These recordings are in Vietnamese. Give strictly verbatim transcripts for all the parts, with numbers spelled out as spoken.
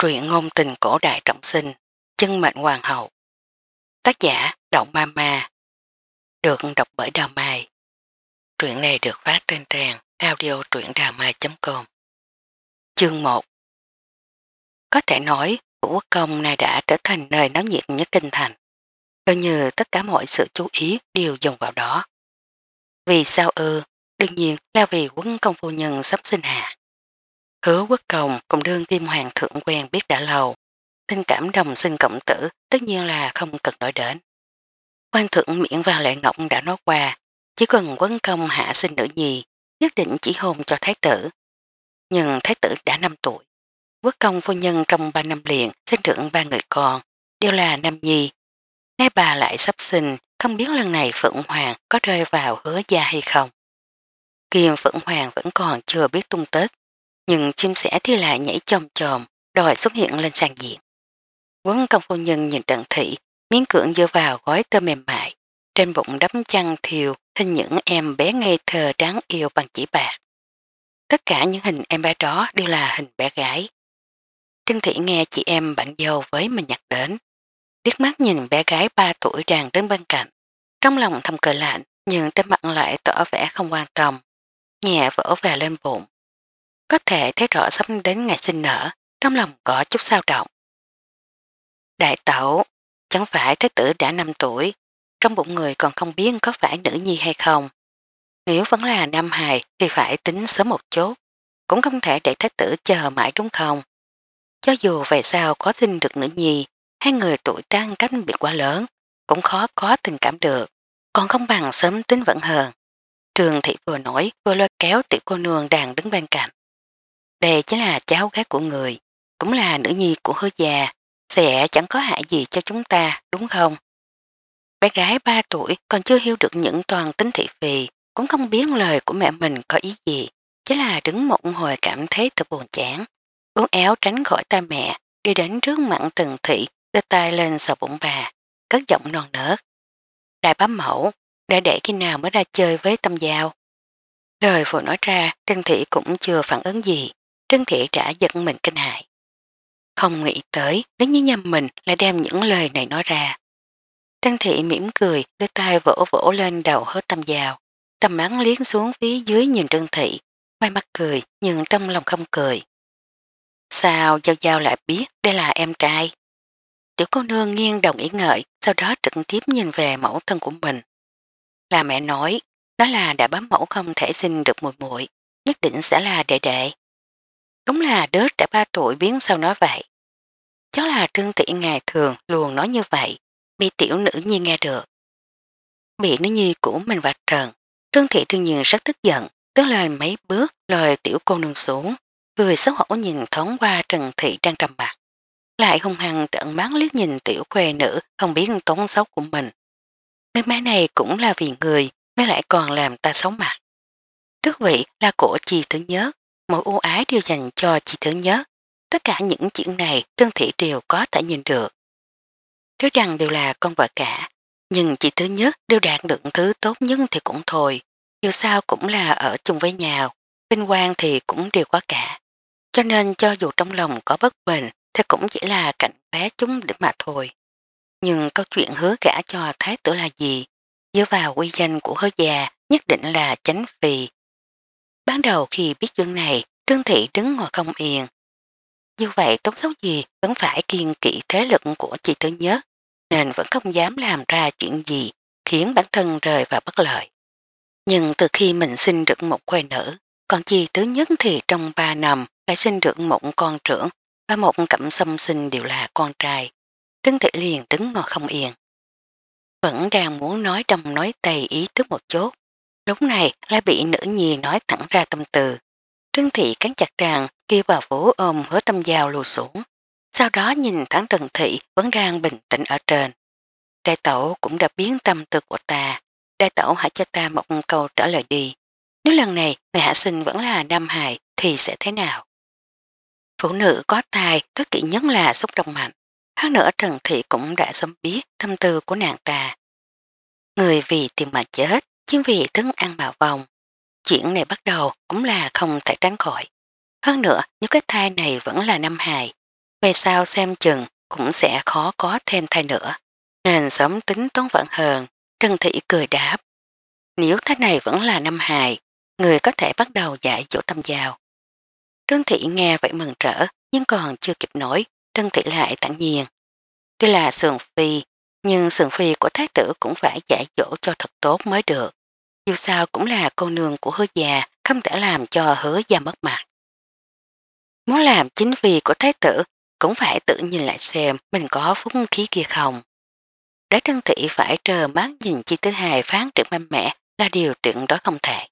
Truyện ngôn tình cổ đại trọng sinh, chân mệnh hoàng hậu. Tác giả Động Ma Ma, được đọc bởi Đào Mai. Truyện này được phát trên trang audio truyệnđàmai chấm com. Chương một. Có thể nói, Vũ Quốc Công này đã trở thành nơi náo nhiệt nhất kinh thành. Gần như tất cả mọi sự chú ý đều dồn vào đó. Vì sao ư? Đương nhiên là vì Quốc Công phu nhân sắp sinh hạ. Hứa Quốc Công cùng đương kim hoàng thượng quen biết đã lâu. Tình cảm đồng sinh cộng tử tất nhiên là không cần nói đến. Quan thượng miễn và lệ ngọc đã nói qua, chỉ cần Quốc Công hạ sinh nữ nhi, nhất định chỉ hôn cho thái tử. Nhưng thái tử đã năm tuổi. Quốc Công phu nhân trong ba năm liền sinh trưởng ba người con, đều là nam nhi. Nay bà lại sắp sinh, không biết lần này Phượng Hoàng có rơi vào hứa gia hay không. Kim Phượng Hoàng vẫn còn chưa biết tung tích, nhưng chim sẻ thì lại nhảy chồm chồm, đòi xuất hiện lên sàn diện. Quốc Công phu nhân nhìn Trần Thị, miếng cưỡng dựa vào gói tơ mềm mại, trên bụng đắp chăn thiều hình những em bé ngây thơ đáng yêu bằng chỉ bạc. Tất cả những hình em bé đó đều là hình bé gái. Trân Thị nghe chị em bạn dâu với mình nhắc đến, liếc mắt nhìn bé gái ba tuổi đang đứng bên cạnh, trong lòng thầm cười lạnh nhưng trên mặt lại tỏ vẻ không quan tâm, nhẹ vỗ về lên bụng. Có thể thấy rõ sắp đến ngày sinh nở, trong lòng có chút sao động. Đại tẩu, chẳng phải thái tử đã năm tuổi, trong bụng người còn không biết có phải nữ nhi hay không. Nếu vẫn là nam hài thì phải tính sớm một chút, cũng không thể để thái tử chờ mãi đúng không. Cho dù về sau có sinh được nữ nhi, hai người tuổi tác cách biệt quá lớn, cũng khó có tình cảm được, còn không bằng sớm tính vẫn hơn. Trường Thị vừa nói vừa lôi kéo tiểu cô nương đang đứng bên cạnh. Đây chính là cháu gái của người, cũng là nữ nhi của hứa già, sẽ chẳng có hại gì cho chúng ta, đúng không? Bé gái ba tuổi còn chưa hiểu được những toàn tính thị phi, cũng không biết lời của mẹ mình có ý gì, chỉ là đứng một hồi cảm thấy thật buồn chán. Uốn éo tránh khỏi tay mẹ, đi đến trước mặt Trần Thị, đưa tay lên sờ bụng bà, cất giọng non nớt. Đại bá mẫu, để để khi nào mới ra chơi với Tâm Giao. Lời vừa nói ra, Trân Thị cũng chưa phản ứng gì, Trân Thị đã giật mình kinh hại. Không nghĩ tới, nếu như nhầm mình lại đem những lời này nói ra. Trân Thị mỉm cười, đưa tay vỗ vỗ lên đầu Hứa Tâm Giao, tầm mắt liếc xuống phía dưới nhìn Trân Thị, ngoài mắt cười nhưng trong lòng không cười. Sao Giao Giao lại biết đây là em trai? Tiểu cô nương nghiêng đồng ý ngợi, sau đó trực tiếp nhìn về mẫu thân của mình. Là mẹ nói, đó là đã bám mẫu không thể sinh được muội muội, nhất định sẽ là đệ đệ. Đúng là đứa trẻ ba tuổi biến sao nói vậy. Cháu là Trương Thị ngày thường luôn nói như vậy, bị tiểu nữ nhi nghe được. Bị nữ nhi của mình vạch trần, Trương Thị đương nhiên rất tức giận, tiến lên mấy bước lôi tiểu cô nương xuống, người xấu hổ nhìn thoáng qua Trần Thị đang trầm mặt. Lại hung hăng trợn mắt liếc nhìn tiểu khuê nữ không biết tốn xấu của mình. Cái má này cũng là vì người, mới lại còn làm ta xấu mặt. Tước vị là của chi thứ nhất, mỗi ưu ái đều dành cho chi thứ nhất. Tất cả những chuyện này Trương Thị đều có thể nhìn được. Nếu rằng đều là con vợ cả, nhưng chị thứ nhất đều đạt được thứ tốt nhất thì cũng thôi. Dù sao cũng là ở chung với nhau, vinh quang thì cũng đều có cả. Cho nên cho dù trong lòng có bất bình thì cũng chỉ là cảnh bé chúng để mà thôi. Nhưng câu chuyện hứa gả cho thái tử là gì? Dựa vào quy danh của hứa già nhất định là chánh phi. Ban đầu khi biết chuyện này, Trương Thị đứng ngồi không yên. Như vậy tốt xấu gì vẫn phải kiên kỵ thế lực của chị thứ nhất, nên vẫn không dám làm ra chuyện gì khiến bản thân rời vào bất lợi. Nhưng từ khi mình sinh được một quê nữ, còn chị thứ nhất thì trong ba năm lại sinh được một con trưởng và một cẩm xâm sinh đều là con trai. Trương Thị liền đứng ngồi không yên. Vẫn đang muốn nói trong nói tây ý thức một chút. Lúc này lại bị nữ nhi nói thẳng ra tâm tư. Trương Thị cắn chặt ràng kêu bà Vũ ôm Hứa Tâm Giao lùi xuống. Sau đó nhìn thẳng Trần Thị vẫn đang bình tĩnh ở trên. Đại tẩu cũng đã biến tâm tư của ta. Đại tẩu hãy cho ta một câu trả lời đi. Nếu lần này người hạ sinh vẫn là nam hài thì sẽ thế nào? Phụ nữ có tài tất kỹ nhất là xúc động mạnh. Hơn nữa Trần Thị cũng đã sớm biết tâm tư của nàng ta. Người vì tiền mà chết, chứ vì thức ăn bào vòng. Chuyện này bắt đầu cũng là không thể tránh khỏi. Hơn nữa, nếu cái thai này vẫn là nam hài, về sau xem chừng cũng sẽ khó có thêm thai nữa, nên sớm tính toán vận hơn. Trân Thị cười đáp, nếu thế này vẫn là năm hài, người có thể bắt đầu dạy dỗ tâm giao. Trân Thị nghe vậy mừng rỡ, nhưng còn chưa kịp nổi, Trân Thị lại thản nhiên. Tuy là sườn phi, nhưng sườn phi của thái tử cũng phải dạy dỗ cho thật tốt mới được. Dù sao cũng là cô nương của hứa già, không thể làm cho hứa già mất mặt. Muốn làm chính phi của thái tử, cũng phải tự nhìn lại xem mình có phúc khí kia không. Đế Trân Thị phải trơ mắt nhìn Chi Thứ Hài phán trưởng mạnh mẽ là điều tuyệt đối không thể.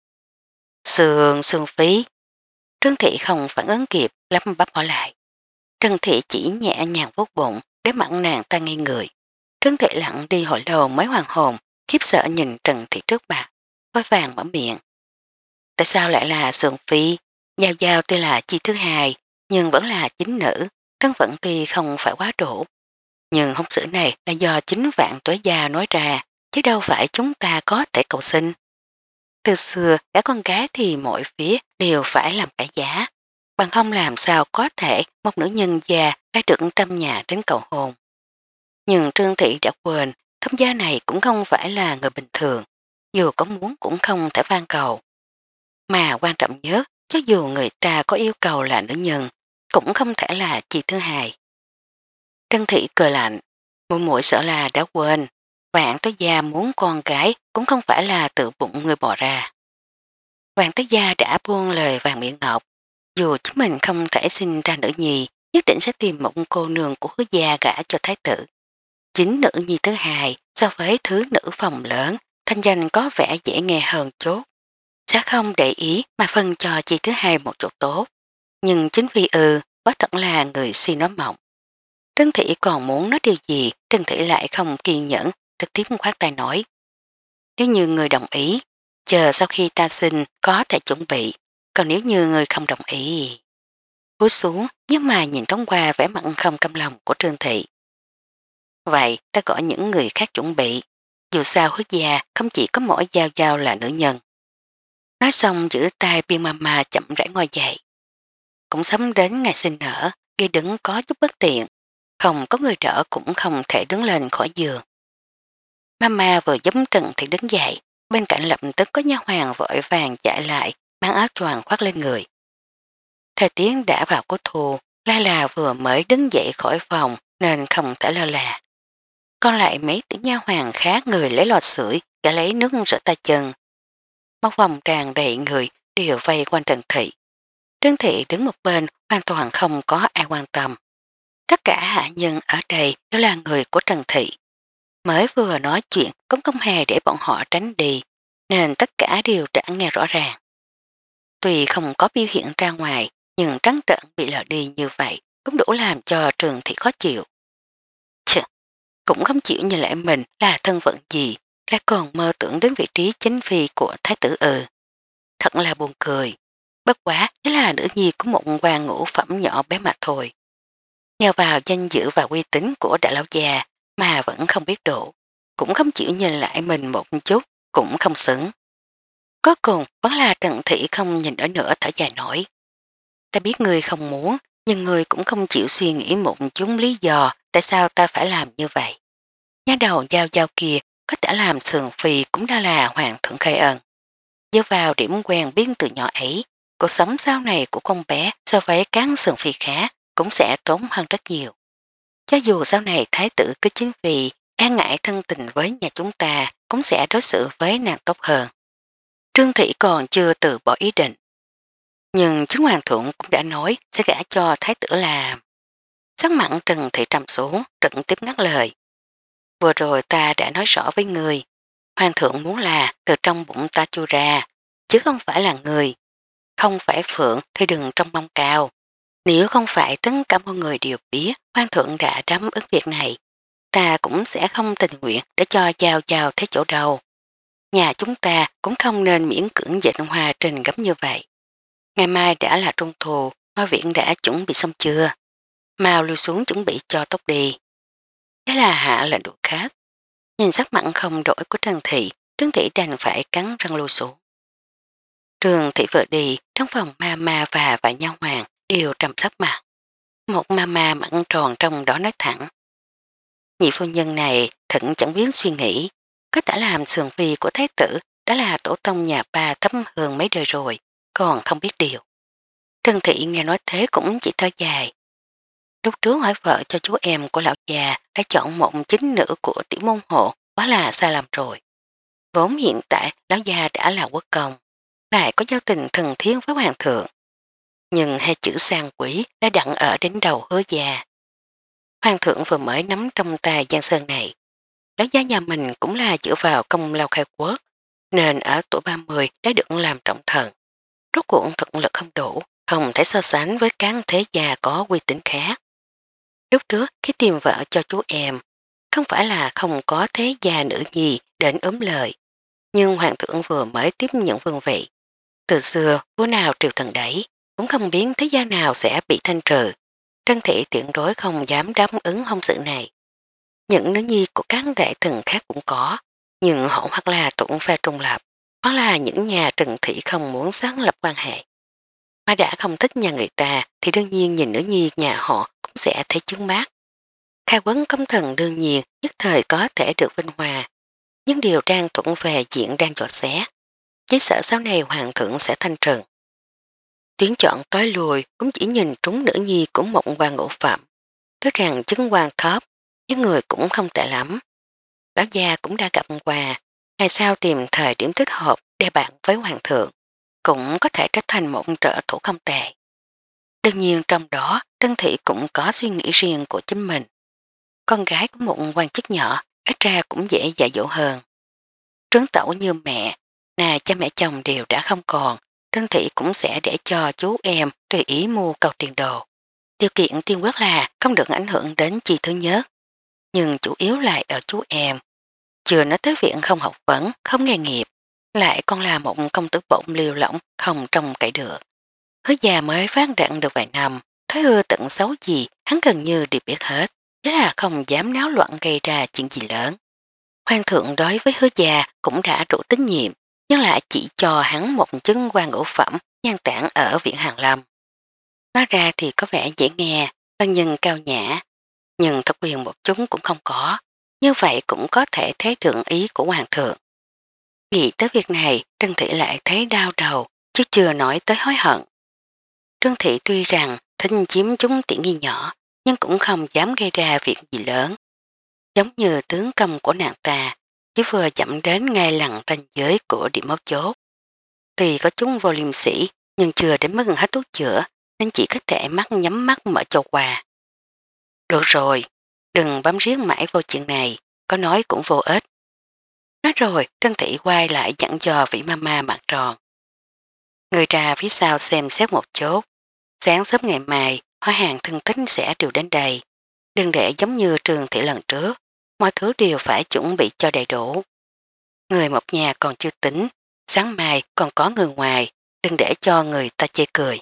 Sườn sườn phí. Trân Thị không phản ứng kịp, lắp bắp hỏi lại. Trân Thị chỉ nhẹ nhàng vuốt bụng để mặn nàng ta ngây người. Trân Thị lặng đi hồi lâu mới hoàn hồn, khiếp sợ nhìn Trần Thị trước mặt, vội vàng mở miệng. Tại sao lại là sườn phi? Giao Giao tuy là Chi Thứ Hai, nhưng vẫn là chính nữ, thân phận tuy không phải quá đủ. Nhưng hôn sự này là do chính vạn tuế gia nói ra, chứ đâu phải chúng ta có thể cầu xin. Từ xưa, cả con gái thì mỗi phía đều phải làm cả giá. Bằng không làm sao có thể một nữ nhân già đã được trăm nhà đến cầu hôn. Nhưng Trương Thị đã quên, thông gia này cũng không phải là người bình thường, dù có muốn cũng không thể van cầu. Mà quan trọng nhất, cho dù người ta có yêu cầu là nữ nhân, cũng không thể là Chi Thứ Hai. Trân Thị cười lạnh, muội muội sợ là đã quên, Vạn Tối Gia muốn con gái cũng không phải là tự bụng người bò ra. Vạn Tối Gia đã buông lời vàng miệng ngọc, dù chính mình không thể sinh ra nữ nhi, nhất định sẽ tìm một cô nương của hứa gia gả cho thái tử. Chính nữ nhi thứ hai so với thứ nữ phòng lớn, thanh danh có vẻ dễ nghe hơn chút. Sẽ không để ý mà phân cho chi thứ hai một chỗ tốt. Nhưng chính vì ừ, quá thật là người si nói mộng. Trân Thị còn muốn nói điều gì, Trân Thị lại không kiên nhẫn, trực tiếp khoát tay nói. Nếu như người đồng ý, chờ sau khi ta sinh có thể chuẩn bị, còn nếu như người không đồng ý. Cúi xuống, nhưng mà nhìn thoáng qua vẻ mặt không căm lòng của Trương Thị. Vậy ta gọi những người khác chuẩn bị, dù sao hứa gia không chỉ có mỗi Giao Giao là nữ nhân. Nói xong giữ tay Biên Mama chậm rãi ngồi dậy. Cũng sắm đến ngày sinh nở, đi đứng có chút bất tiện, không có người đỡ cũng không thể đứng lên khỏi giường. Mama vừa giúp Trần Thị đứng dậy, bên cạnh lập tức có nha hoàng vội vàng chạy lại, mang áo choàng khoác lên người. Thời tiết đã vào cuối thu, Lai là vừa mới đứng dậy khỏi phòng nên không thể lơ là. Còn lại mấy tiểu nha hoàng khác người lấy lò sưởi và lấy nước rửa tay chân. Một vòng tràn đầy người đều vây quanh Trần Thị. Trần Thị đứng một bên hoàn toàn không có ai quan tâm. Tất cả hạ nhân ở đây đều là người của Trần Thị. Mới vừa nói chuyện cũng không hề để bọn họ tránh đi, nên tất cả đều đã nghe rõ ràng. Tuy không có biểu hiện ra ngoài, nhưng trắng trợn bị lờ đi như vậy cũng đủ làm cho Trần Thị khó chịu. Chà, cũng không chịu nhìn lại mình là thân phận gì, lại còn mơ tưởng đến vị trí chính phi của thái tử ừ. Thật là buồn cười. Bất quá chỉ là nữ nhi của một quan ngũ phẩm nhỏ bé mà thôi. Nhờ vào danh dự và uy tín của đại lão già mà vẫn không biết độ, cũng không chịu nhìn lại mình một chút, cũng không xứng. Có cùng vẫn là Trần Thị không nhìn ở nữa thở dài nổi. Ta biết người không muốn, nhưng người cũng không chịu suy nghĩ một chút lý do tại sao ta phải làm như vậy. Nhá đầu Giao Giao kia có thể làm sườn phi cũng đã là hoàng thượng khai ân. Dựa vào điểm quen biến từ nhỏ ấy, cuộc sống sau này của con bé so với cán sườn phi khác cũng sẽ tốn hơn rất nhiều. Cho dù sau này thái tử cứ chính vì e ngại thân tình với nhà chúng ta cũng sẽ đối xử với nàng tốt hơn. Trương Thị còn chưa từ bỏ ý định. Nhưng chứng hoàng thượng cũng đã nói sẽ gả cho thái tử làm. Sắc mặn Trần Thị trầm xuống, trực tiếp ngắt lời. Vừa rồi ta đã nói rõ với người, hoàng thượng muốn là từ trong bụng ta chui ra, chứ không phải là người. Không phải phượng thì đừng trong mong cao. Nếu không phải tất cả mọi người đều biết hoàng thượng đã đáp ứng việc này, ta cũng sẽ không tình nguyện để cho Giao Giao thế chỗ đầu. Nhà chúng ta cũng không nên miễn cưỡng dạy hoa trình gấm như vậy. Ngày mai đã là trung thu, hoa viện đã chuẩn bị xong chưa? Mau lưu xuống chuẩn bị cho tốt đi. Thế là hạ lệnh đuổi khách. Nhìn sắc mặn không đổi của Trần Thị, Trương Thị đành phải cắn răng lưu xuống. Trương Thị vừa đi, trong phòng ma ma và vài nhau hoàng đều trầm sắc mặt. Một mama mặn tròn trong đó nói thẳng. Nhị phu nhân này thận chẳng biết suy nghĩ, có thể làm sườn phi của thái tử đã là tổ tông nhà ba thấm hơn mấy đời rồi, còn không biết điều. Trân Thị nghe nói thế cũng chỉ thở dài. Lúc trước hỏi vợ cho chú em của lão già đã chọn một chính nữ của tiểu môn hộ quá là sai lầm rồi. Vốn hiện tại lão già đã là quốc công, lại có giao tình thần thiến với hoàng thượng. Nhưng hai chữ sang quỷ đã đặn ở đến đầu hứa già. Hoàng thượng vừa mới nắm trong tay giang sơn này. Lão gia nhà mình cũng là dựa vào công lao khai quốc, nên ở tuổi ba mươi đã được làm trọng thần. Rốt cuộc thực lực không đủ, không thể so sánh với các thế gia có uy tín khác. Lúc trước khi tìm vợ cho chú em, không phải là không có thế gia nữ nhi đến ốm lời, nhưng hoàng thượng vừa mới tiếp nhận vương vị. Từ xưa, vua nào triều thần đấy, cũng không biết thế gia nào sẽ bị thanh trừ. Trân Thị tuyệt đối không dám đáp ứng hôn sự này. Những nữ nhi của các đại thần khác cũng có, nhưng họ hoặc là tụng phe trung lập, hoặc là những nhà Trần Thị không muốn sáng lập quan hệ. Mà đã không thích nhà người ta thì đương nhiên nhìn nữ nhi nhà họ cũng sẽ thấy chướng mát. Khai quấn công thần đương nhiên nhất thời có thể được vinh hòa, nhưng điều đang thuận về diện đang dọa xé. Chỉ sợ sau này hoàng thượng sẽ thanh trừng. Tuyển chọn tới lùi cũng chỉ nhìn trúng nữ nhi của một quan ngũ phẩm. Tức rằng chứng quan thấp, nhưng người cũng không tệ lắm. Lão gia cũng đã gặp qua, ngày sau tìm thời điểm thích hợp để bạn với hoàng thượng, cũng có thể trở thành một trợ thủ không tệ. Đương nhiên trong đó Trân Thị cũng có suy nghĩ riêng của chính mình. Con gái của một quan chức nhỏ ít ra cũng dễ dạy dỗ hơn. Trướng tẩu như mẹ, nà cha mẹ chồng đều đã không còn, Trân Thị cũng sẽ để cho chú em tùy ý mua cầu tiền đồ. Điều kiện tiên quyết là không được ảnh hưởng đến chi thứ nhất, nhưng chủ yếu lại ở chú em. Chưa nói tới viện không học vấn, không nghề nghiệp, lại còn là một công tử bổng liều lỏng không trông cậy được. Hứa già mới phát đạn được vài năm, thấy hư tận xấu gì hắn gần như đều biết hết, thế là không dám náo loạn gây ra chuyện gì lớn. Hoàng thượng đối với hứa già cũng đã đủ tín nhiệm, nhưng lại chỉ cho hắn một chứng quan ngũ phẩm nhan tản ở viện Hàng Lâm. Nói ra thì có vẻ dễ nghe, văn nhân cao nhã, nhưng thật quyền một chúng cũng không có, như vậy cũng có thể thấy được ý của hoàng thượng. Nghĩ tới việc này, Trân Thị lại thấy đau đầu, chứ chưa nói tới hối hận. Trân Thị tuy rằng thinh chiếm chúng tiện nghi nhỏ, nhưng cũng không dám gây ra việc gì lớn. Giống như tướng công của nàng ta, chỉ vừa chậm đến ngay lằn ranh giới của điểm mấu chốt. Tuy có chúng vô liêm sĩ, nhưng chưa đến mức hết thuốc chữa, nên chỉ có thể mắt nhắm mắt mở cho qua. Được rồi, đừng bám riết mãi vô chuyện này, có nói cũng vô ích. Nói rồi, Trân Thị quay lại dặn dò vị mama mặt tròn. Người ra phía sau xem xét một chốt. Sáng sớm ngày mai, hóa hàng thân tính sẽ đều đến đây. Đừng để giống như Trường Thị lần trước, mọi thứ đều phải chuẩn bị cho đầy đủ. Người một nhà còn chưa tính, sáng mai còn có người ngoài, đừng để cho người ta chê cười.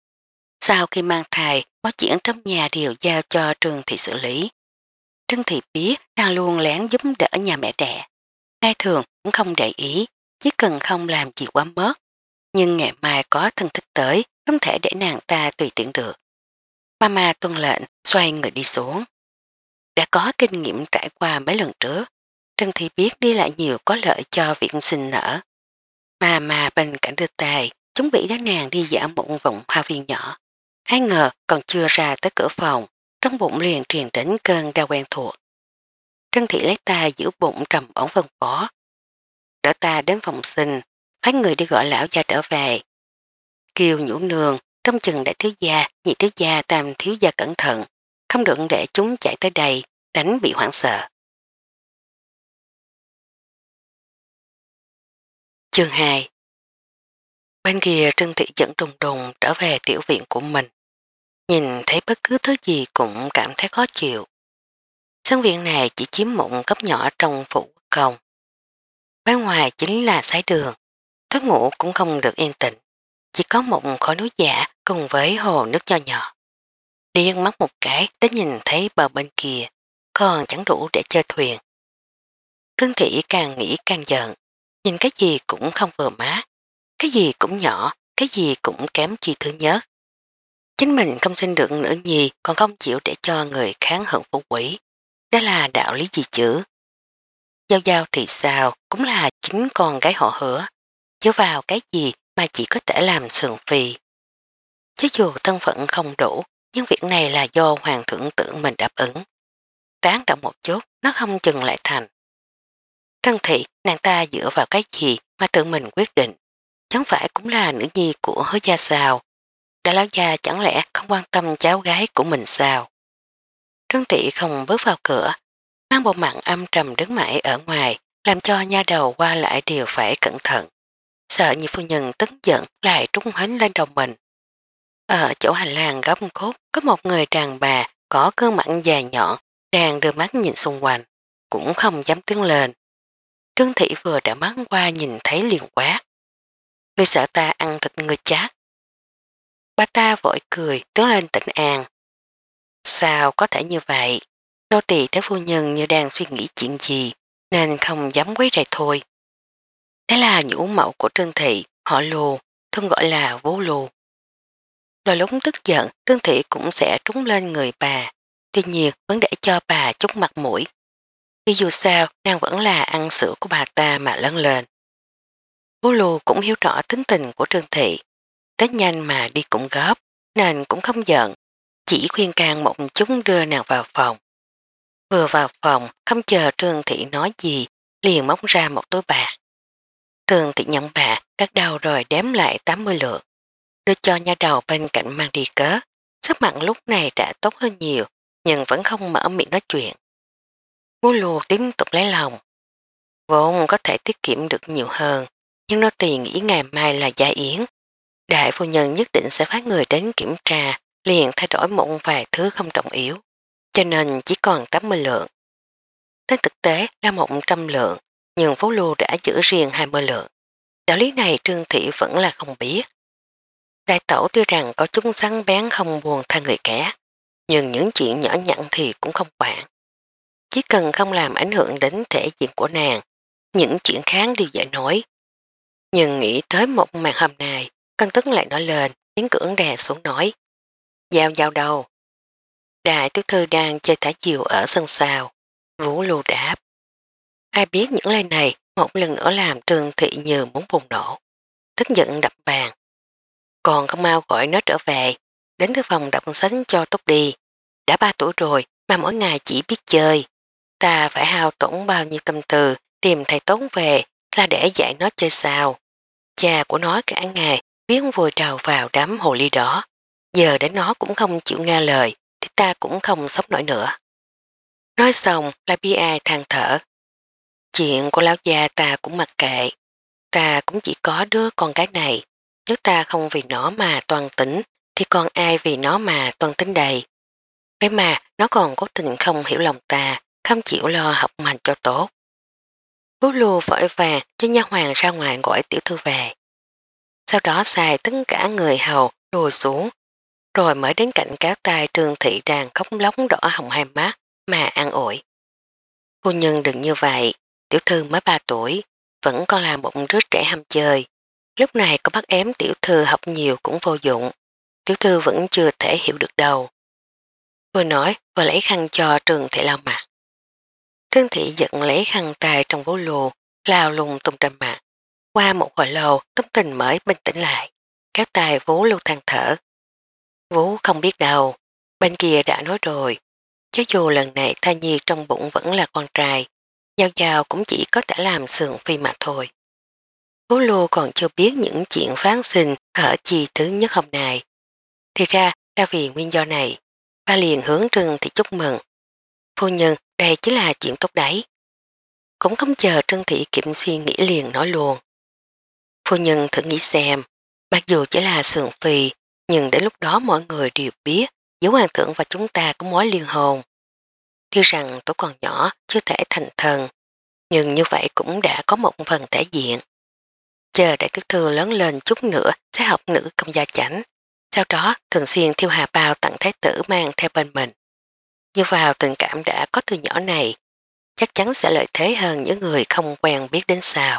Sau khi mang thai, mọi chuyện trong nhà đều giao cho Trường Thị xử lý. Trân Thị biết nàng luôn lén giúp đỡ nhà mẹ đẻ. Ngày thường cũng không để ý, chỉ cần không làm gì quá mất. Nhưng ngày mai có thân thích tới, không thể để nàng ta tùy tiện được. Mama tuân lệnh, xoay người đi xuống. Đã có kinh nghiệm trải qua mấy lần trước, Trân Thị biết đi lại nhiều có lợi cho việc sinh nở. Mama bên cạnh đưa tay, chuẩn bị đón nàng đi dạo một vòng hoa viên nhỏ. Ai ngờ còn chưa ra tới cửa phòng, trong bụng liền truyền đến cơn đau quen thuộc. Trân Thị lấy tay giữ bụng trầm ổn phân phó. Đỡ ta đến phòng sinh, phái người đi gọi lão gia trở về. Kiều nhũ nương, trong chừng đại thiếu gia, nhị thiếu gia, tam thiếu gia cẩn thận, không được để chúng chạy tới đây, đánh bị hoảng sợ. Chương hai. Bên kia Trân Thị dẫn đùng đùng trở về tiểu viện của mình. Nhìn thấy bất cứ thứ gì cũng cảm thấy khó chịu. Sân viện này chỉ chiếm một góc nhỏ trong phủ công. Bên ngoài chính là sái đường, thức ngủ cũng không được yên tĩnh. Chỉ có một khói núi giả cùng với hồ nước nho nhỏ. Điên mắt một cái đã nhìn thấy bờ bên kia, còn chẳng đủ để chơi thuyền. Trương Thị càng nghĩ càng giận, nhìn cái gì cũng không vừa má, cái gì cũng nhỏ, cái gì cũng kém chi thứ nhất. Chính mình không sinh được nữ nhi còn không chịu để cho người kháng hận phú quỷ. Đó là đạo lý gì chứ? Giao giao thì sao cũng là chính con gái họ Hứa. Dựa vào cái gì mà chỉ có thể làm sườn phi. Chứ dù thân phận không đủ, nhưng việc này là do hoàng thượng tưởng mình đáp ứng. Tán động một chút, nó không chừng lại thành. Trân thị, nàng ta dựa vào cái gì mà tự mình quyết định. Chẳng phải cũng là nữ nhi của Hứa gia sao. Đại lão gia chẳng lẽ không quan tâm cháu gái của mình sao? Trân thị không bước vào cửa, mang bộ mặt âm trầm đứng mãi ở ngoài, làm cho nha đầu qua lại đều phải cẩn thận. Sợ như phu nhân tức giận lại trúng hến lên đầu mình. Ở chỗ hành lang góc cốt có một người đàn bà có gương mặt dài nhọn, đang đưa mắt nhìn xung quanh, cũng không dám tiến lên. Trương Thị vừa đã mắt qua nhìn thấy liền quát. Người sợ ta ăn thịt người chát. Bà ta vội cười tiến lên tỉnh an. Sao có thể như vậy? Nô tỳ thấy phu nhân như đang suy nghĩ chuyện gì, nên không dám quấy rầy thôi. Đó là nhũ mẫu của Trương Thị, họ Lù, thường gọi là Vú Lù. Rồi lúc tức giận, Trương Thị cũng sẽ trúng lên người bà, tuy nhiên vẫn để cho bà chút mặt mũi. Vì dù sao, nàng vẫn là ăn sữa của bà ta mà lớn lên. Vú Lù cũng hiểu rõ tính tình của Trương Thị, tới nhanh mà đi cũng gấp, nên cũng không giận, chỉ khuyên can một chút đưa nàng vào phòng. Vừa vào phòng, không chờ Trương Thị nói gì, liền móc ra một túi bạc. Trương Thị nhận bạc, cắt đầu rồi đếm lại tám mươi lượng, đưa cho nha đầu bên cạnh mang đi cớ. Sắc mặt lúc này đã tốt hơn nhiều, nhưng vẫn không mở miệng nói chuyện. Vú Lù tiếp tục lấy lòng. Vốn có thể tiết kiệm được nhiều hơn, nhưng nó tì nghĩ ngày mai là gia yến. Đại phu nhân nhất định sẽ phái người đến kiểm tra, liền thay đổi một vài thứ không trọng yếu, cho nên chỉ còn tám mươi lượng. Trên thực tế là một trăm lượng, nhưng Phú Lưu đã giữ riêng hai mươi lượng. Đạo lý này Trương Thị vẫn là không biết. Đại tẩu tuy rằng có chúng sắn bén không buồn tha người kẻ, nhưng những chuyện nhỏ nhặn thì cũng không quản. Chỉ cần không làm ảnh hưởng đến thể diện của nàng, những chuyện khác đều dễ nói. Nhưng nghĩ tới một màn hôm nay, cân tức lại nói lên, tiếng cưỡng đè xuống nói. Giao giao đầu. Đại tiểu thư đang chơi thả diều ở sân sau. Vũ Lưu đáp. Ai biết những lời này một lần nữa làm Trương Thị như muốn bùng nổ. Tức giận đập bàn. Còn không mau gọi nó trở về, đến thư phòng đọc sách cho tốt đi. Đã ba tuổi rồi mà mỗi ngày chỉ biết chơi. Ta phải hao tổn bao nhiêu tâm tư tìm thầy tốn về là để dạy nó chơi sao. Cha của nó cả ngày biến vùi đầu vào đám hồ ly đó. Giờ đến nó cũng không chịu nghe lời thì ta cũng không sống nổi nữa. Nói xong là bi ai than thở. Chuyện của lão gia ta cũng mặc kệ. Ta cũng chỉ có đứa con gái này. Nếu ta không vì nó mà toàn tính thì còn ai vì nó mà toàn tính đây. Vậy mà nó còn cố tình không hiểu lòng ta, không chịu lo học hành cho tốt. Bố lùa vội vàng cho nha hoàng ra ngoài gọi tiểu thư về. Sau đó xài tất cả người hầu lùi xuống, rồi mới đến cạnh cáo tay Trương Thị đang khóc lóc đỏ hồng hai mắt mà an ủi. Phu nhân đừng như vậy, tiểu thư mới ba tuổi, vẫn còn là một đứa trẻ ham chơi. Lúc này có bắt ém tiểu thư học nhiều cũng vô dụng, tiểu thư vẫn chưa thể hiểu được đâu. Vừa nói vừa lấy khăn cho Trương Thị lau mặt. Trương Thị giận lấy khăn tay trong vố lù, lao lung tung trên mặt. Qua một hồi lâu tâm tình mới bình tĩnh lại, kéo tay Vú Lưu than thở. Vú không biết đâu, bên kia đã nói rồi, cho dù lần này thai nhi trong bụng vẫn là con trai, Giao Giao cũng chỉ có thể làm sườn phi mà thôi. Vú Lưu còn chưa biết những chuyện phán sinh ở chi thứ nhất hôm nay. Thì ra là vì nguyên do này, ba liền hướng Trương Thị chúc mừng. Phu nhân, đây chính là chuyện tốt đấy. Cũng không chờ Trương Thị kiểm suy nghĩ liền nói luôn. Phu nhân thử nghĩ xem, mặc dù chỉ là sườn phi, nhưng đến lúc đó mọi người đều biết giữa hoàng thượng và chúng ta có mối liên hôn. Tuy rằng tôi còn nhỏ, chưa thể thành thần, nhưng như vậy cũng đã có một phần thể diện. Chờ đại tiểu thư lớn lên chút nữa sẽ học nữ công gia chánh, sau đó thường xuyên thiêu hà bao tặng thái tử mang theo bên mình. Như vào tình cảm đã có từ nhỏ này, chắc chắn sẽ lợi thế hơn những người không quen biết đến sao.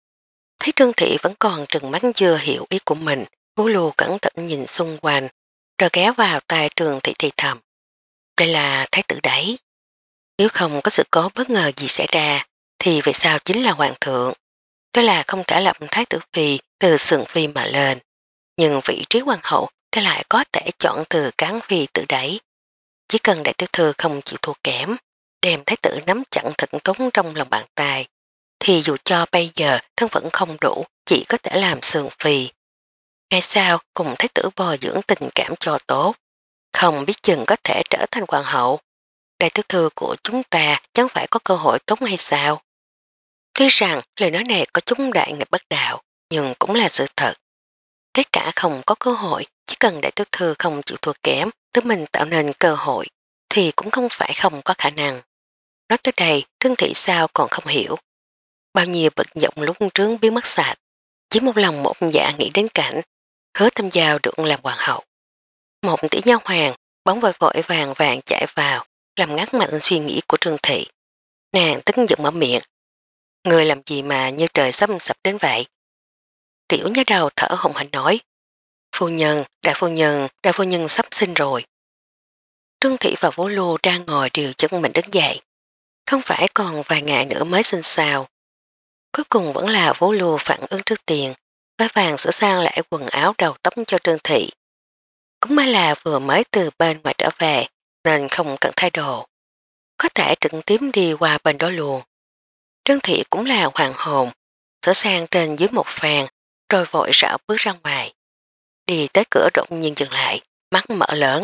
Thấy Trương Thị vẫn còn trừng mắt chưa hiểu ý của mình, Vú Lưu cẩn thận nhìn xung quanh, rồi ghé vào tai Trương Thị thì thầm. Đây là thái tử đấy. Nếu không có sự cố bất ngờ gì xảy ra, thì vì sao chính là hoàng thượng? Đó là không thể lập thái tử phi từ sườn phi mà lên. Nhưng vị trí hoàng hậu thì lại có thể chọn từ cán phi tự đẩy. Chỉ cần đại tiểu thư không chịu thua kém, đem thái tử nắm chặn thịnh túng trong lòng bàn tay, thì dù cho bây giờ thân phận không đủ, chỉ có thể làm sườn phi. Ngày sau cùng thái tử bồi dưỡng tình cảm cho tốt, không biết chừng có thể trở thành hoàng hậu. Đại tiểu thư của chúng ta chẳng phải có cơ hội tốt hay sao? Tuy rằng lời nói này có chút đại nghịch bất đạo, nhưng cũng là sự thật. Tất cả không có cơ hội, chỉ cần đại tiểu thư không chịu thua kém, tự mình tạo nên cơ hội, thì cũng không phải không có khả năng. Nói tới đây, Trương Thị sao còn không hiểu. Bao nhiêu bực giọng lúc trướng biến mất sạch, chỉ một lòng một dạ nghĩ đến cảnh, hứa tham giao được làm hoàng hậu. Một tỷ nha hoàng, bóng vội vội vàng vàng chạy vào, làm ngắt mạnh suy nghĩ của Trương Thị. Nàng tức giận mở miệng. Người làm gì mà như trời sắp sập đến vậy? Tiểu nhá đầu thở hồng hển nói. Phu nhân, đại phu nhân, đại phu nhân sắp sinh rồi. Trương Thị và Vô Lưu đang ngồi điều chân mình đứng dậy. Không phải còn vài ngày nữa mới sinh sao. Cuối cùng vẫn là Vô Lưu phản ứng trước tiền, vái vàng sửa sang lại quần áo đầu tóc cho Trương Thị. Cũng may là vừa mới từ bên ngoài trở về, nên không cần thay đồ. Có thể trực tiếp đi qua bên đó luôn. Trương Thị cũng là hoàng hồn, sửa sang trên dưới một phàn, rồi vội rảo bước ra ngoài. Đi tới cửa đột nhiên dừng lại, mắt mở lớn.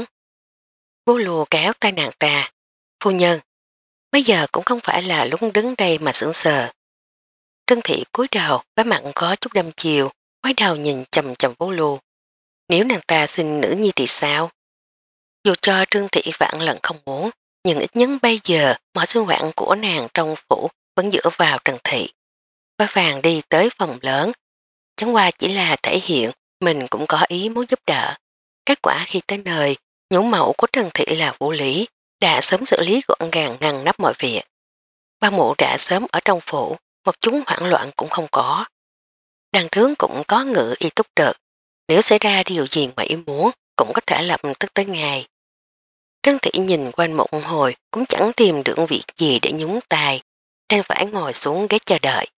Vô Lùa kéo tay nàng ta. Phu nhân, bây giờ cũng không phải là lúc đứng đây mà sững sờ. Trân Thị cúi đầu, với mặt có chút đâm chiều, quay đầu nhìn chầm chầm Vô Lùa. Nếu nàng ta sinh nữ nhi thì sao? Dù cho Trương Thị vạn lần không muốn, nhưng ít nhất bây giờ mọi sinh hoạt của nàng trong phủ vẫn dựa vào Trần Thị. Vái vàng đi tới phòng lớn, chẳng qua chỉ là thể hiện mình cũng có ý muốn giúp đỡ. Kết quả khi tới nơi, nhũ mẫu của Trần Thị là Vũ Lý, đã sớm xử lý gọn gàng ngăn nắp mọi việc. Ba mụ đã sớm ở trong phủ, một chúng hoảng loạn cũng không có. Đằng trướng cũng có ngự y túc trực, nếu xảy ra điều gì mà ý muốn, cũng có thể lập tức tới ngày. Trân Thị nhìn quanh một hồi cũng chẳng tìm được việc gì để nhúng tay, đang phải ngồi xuống ghế chờ đợi.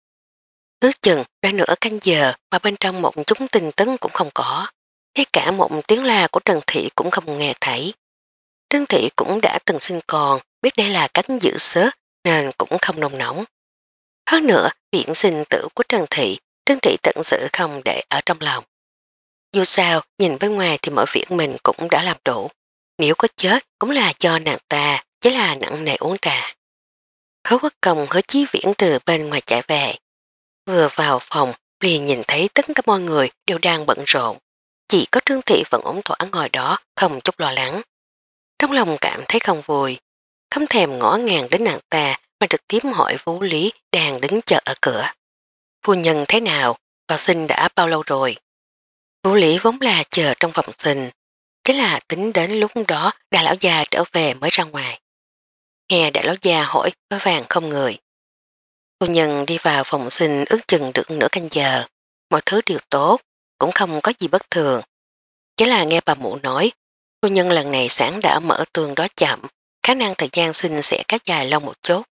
Ước chừng đã nửa canh giờ mà bên trong một chút tin tấn cũng không có. Ngay cả một tiếng la của Trần Thị cũng không nghe thấy. Trân Thị cũng đã từng sinh con, biết đây là cách giữ sớt nên cũng không nồng nóng. Hơn nữa, viện sinh tử của Trần Thị, Trân Thị tận sự không để ở trong lòng. Dù sao, nhìn bên ngoài thì mọi việc mình cũng đã làm đủ. Nếu có chết cũng là cho nàng ta, chứ là nặng nề uống trà. Hứa Quốc Công Hứa Chí Viễn từ bên ngoài chạy về. Vừa vào phòng, liền nhìn thấy tất cả mọi người đều đang bận rộn. Chỉ có Trương Thị vẫn ổn thỏa ngồi đó, không chút lo lắng. Trong lòng cảm thấy không vui, không thèm ngõ ngàng đến nàng ta mà trực tiếp hỏi Vũ Lý đang đứng chờ ở cửa. Phu nhân thế nào, vào sinh đã bao lâu rồi? Vũ Lý vốn là chờ trong phòng sinh, thế là tính đến lúc đó Đà Lão Già trở về mới ra ngoài. Nghe Đà Lão Già hỏi với vàng không người. Phu nhân đi vào phòng sinh ước chừng được nửa canh giờ, mọi thứ đều tốt, cũng không có gì bất thường. Chỉ là nghe bà mụ nói, phu nhân lần này sáng đã mở tường đó chậm, khả năng thời gian sinh sẽ kéo dài lâu một chút.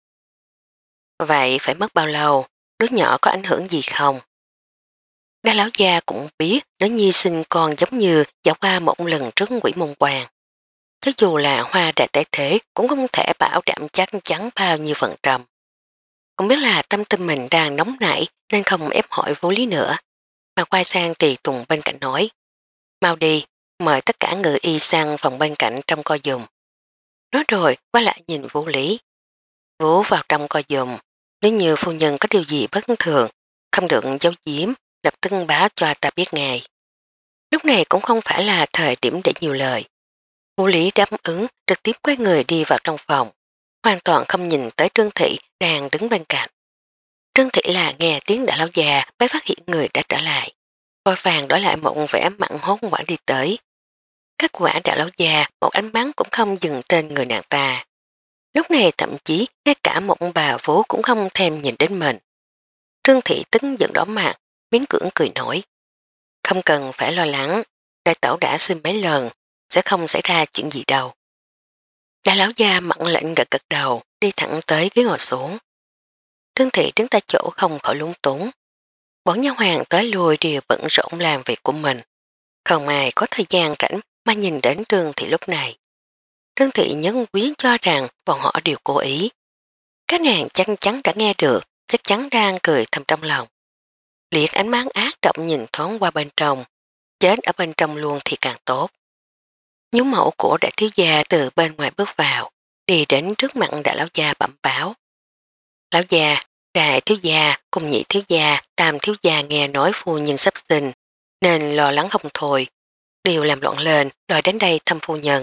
Vậy phải mất bao lâu, đứa nhỏ có ảnh hưởng gì không? Đa Lão Gia cũng biết đứa nhi sinh con giống như dạo qua một lần trước quỷ môn quan. Cho dù là hoa đại tế thế cũng không thể bảo đảm chắc chắn bao nhiêu phần trăm. Cũng biết là tâm tình mình đang nóng nảy nên không ép hỏi vô lý nữa, mà quay sang Tỳ Tùng bên cạnh nói. Mau đi, mời tất cả người y sang phòng bên cạnh trong coi dùng. Nói rồi quay lại nhìn Vũ Lý. Vũ vào trong coi dùng, nếu như phu nhân có điều gì bất thường, không được giấu giếm, lập tức báo cho ta biết ngay. Lúc này cũng không phải là thời điểm để nhiều lời. Vũ Lý đáp ứng trực tiếp quay người đi vào trong phòng, hoàn toàn không nhìn tới Trương Thị đang đứng bên cạnh. Trương Thị là nghe tiếng Đại Lão Già mới phát hiện người đã trở lại. Vội vàng đổi lại một vẻ mặn hốt quả đi tới. Kết quả Đại Lão Già một ánh bắn cũng không dừng trên người nàng ta. Lúc này thậm chí ngay cả một bà vú cũng không thèm nhìn đến mình. Trương Thị tức giận đỏ mặt, miếng cưỡng cười nổi. Không cần phải lo lắng, đại tẩu đã xin mấy lần, sẽ không xảy ra chuyện gì đâu. Đại lão gia mặn lệnh gật gật đầu, đi thẳng tới ghế ngồi xuống. Trương Thị đứng tại chỗ không khỏi lúng túng. Bọn nha hoàng tới lui đều bận rộn làm việc của mình. Không ai có thời gian rảnh mà nhìn đến Trương Thị lúc này. Trương Thị nhấn quyến cho rằng bọn họ đều cố ý. Các nàng chắc chắn đã nghe được, chắc chắn đang cười thầm trong lòng. Liệt ánh mắt ác độc nhìn thoáng qua bên trong, chết ở bên trong luôn thì càng tốt. Nhúng mẫu của đại thiếu gia từ bên ngoài bước vào, đi đến trước mặt đại lão gia bẩm báo. Lão gia, đại thiếu gia, cùng nhị thiếu gia, tam thiếu gia nghe nói phu nhân sắp sinh, nên lo lắng không thôi, đều làm loạn lên, đòi đến đây thăm phu nhân.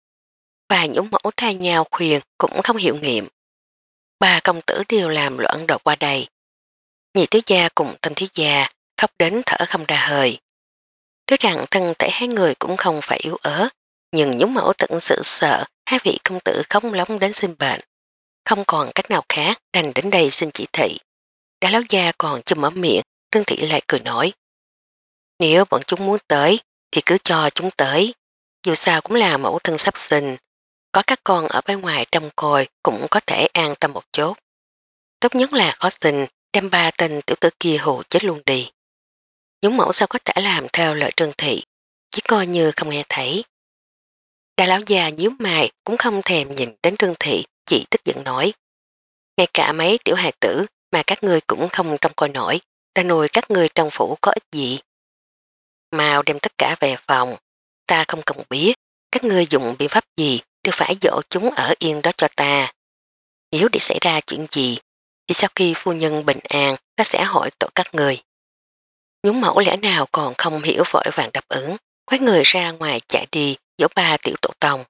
Và nhúng mẫu thay nhau khuyên cũng không hiệu nghiệm. Ba công tử đều làm loạn đột qua đây. Nhị thiếu gia cùng tam thiếu gia khóc đến thở không ra hơi. Tuy rằng thân thể hai người cũng không phải yếu ớt, nhưng nhúng mẫu tận sự sợ hai vị công tử không lóng đến sinh bệnh. Không còn cách nào khác đành đến đây xin chỉ thị. Đã lão gia còn chưa mở miệng, Trương Thị lại cười nói. Nếu bọn chúng muốn tới thì cứ cho chúng tới. Dù sao cũng là mẫu thân sắp sinh. Có các con ở bên ngoài trông coi cũng có thể an tâm một chút. Tốt nhất là khó sinh, đem ba tên tiểu tử kia hù chết luôn đi. Những mẫu sao có thể làm theo lời Trương Thị, chỉ coi như không nghe thấy. Đại lão già nhíu mày cũng không thèm nhìn đến Trương Thị, chỉ tức giận nói. Ngay cả mấy tiểu hài tử mà các ngươi cũng không trông coi nổi, ta nuôi các ngươi trong phủ có ích gì. Mau đem tất cả về phòng, ta không cần biết, các ngươi dùng biện pháp gì đều phải dỗ chúng ở yên đó cho ta. Nếu để xảy ra chuyện gì, thì sau khi phu nhân bình an, ta sẽ hỏi tội các người. Nhúng mẫu lẽ nào còn không hiểu vội vàng đáp ứng, quay người ra ngoài chạy đi dỗ ba tiểu tổ tông.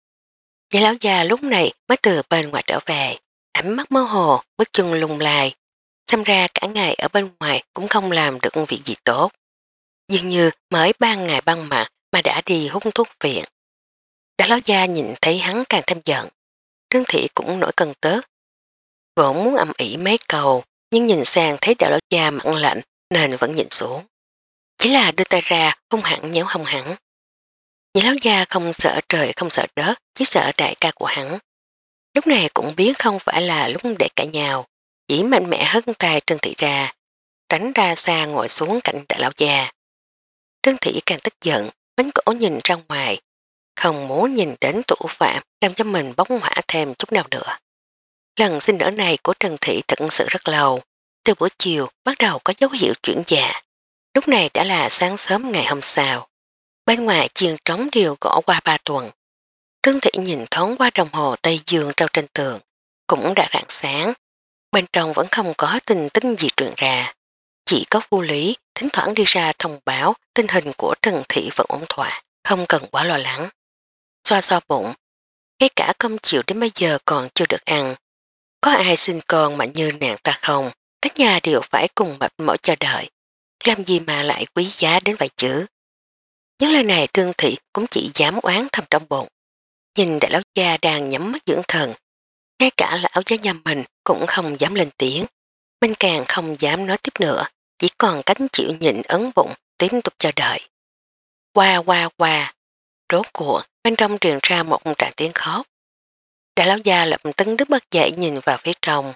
Nhà lão già lúc này mới từ bên ngoài trở về, ánh mắt mơ hồ, bước chân lung lai. Xem ra cả ngày ở bên ngoài cũng không làm được việc gì tốt. Dường như mới ba ngày băng mặt mà đã đi hút thuốc viện. Đã lão già nhìn thấy hắn càng thêm giận. Trương Thị cũng nổi cơn tớt. Vốn muốn ầm ĩ mấy cầu, nhưng nhìn sang thấy đạo lão già mặn lạnh nên vẫn nhìn xuống. Chỉ là đưa tay ra hung hẳn nhéo hông hắn. Nhị lão già không sợ trời không sợ đất, chỉ sợ đại ca của hắn. Lúc này cũng biết không phải là lúc để cãi nhau, chỉ mạnh mẽ hất tay Trương Thị ra, tránh ra xa ngồi xuống cạnh đại lão già. Trương Thị càng tức giận, bánh cổ nhìn ra ngoài, không muốn nhìn đến thủ phạm làm cho mình bóng hỏa thêm chút nào nữa. Lần sinh nở này của Trần Thị thật sự rất lâu, từ buổi chiều bắt đầu có dấu hiệu chuyển dạ. Lúc này đã là sáng sớm ngày hôm sau. Bên ngoài chiên trống đều gõ qua ba tuần. Trương Thị nhìn thoáng qua đồng hồ Tây Dương treo trên tường, cũng đã rạng sáng. Bên trong vẫn không có tin tức gì truyền ra. Chỉ có vô lý thỉnh thoảng đi ra thông báo tình hình của Trần Thị vẫn ổn thỏa, không cần quá lo lắng. Xoa xoa bụng, ngay cả cơm chiều đến bây giờ còn chưa được ăn. Có ai sinh con mà như nàng ta không, các nhà đều phải cùng mệt mỏi chờ đợi. Làm gì mà lại quý giá đến vậy chứ? Những lời này Trương Thị cũng chỉ dám oán thầm trong bụng. Nhìn đại lão gia đang nhắm mắt dưỡng thần, ngay cả lão gia nhà mình cũng không dám lên tiếng. Mình càng không dám nói tiếp nữa, chỉ còn cánh chịu nhịn ấn bụng tiếp tục chờ đợi. Qua qua qua, rốt cuộc bên trong truyền ra một tràng tiếng khóc. Đại lão gia lập tức đứng bất dậy nhìn vào phía trong.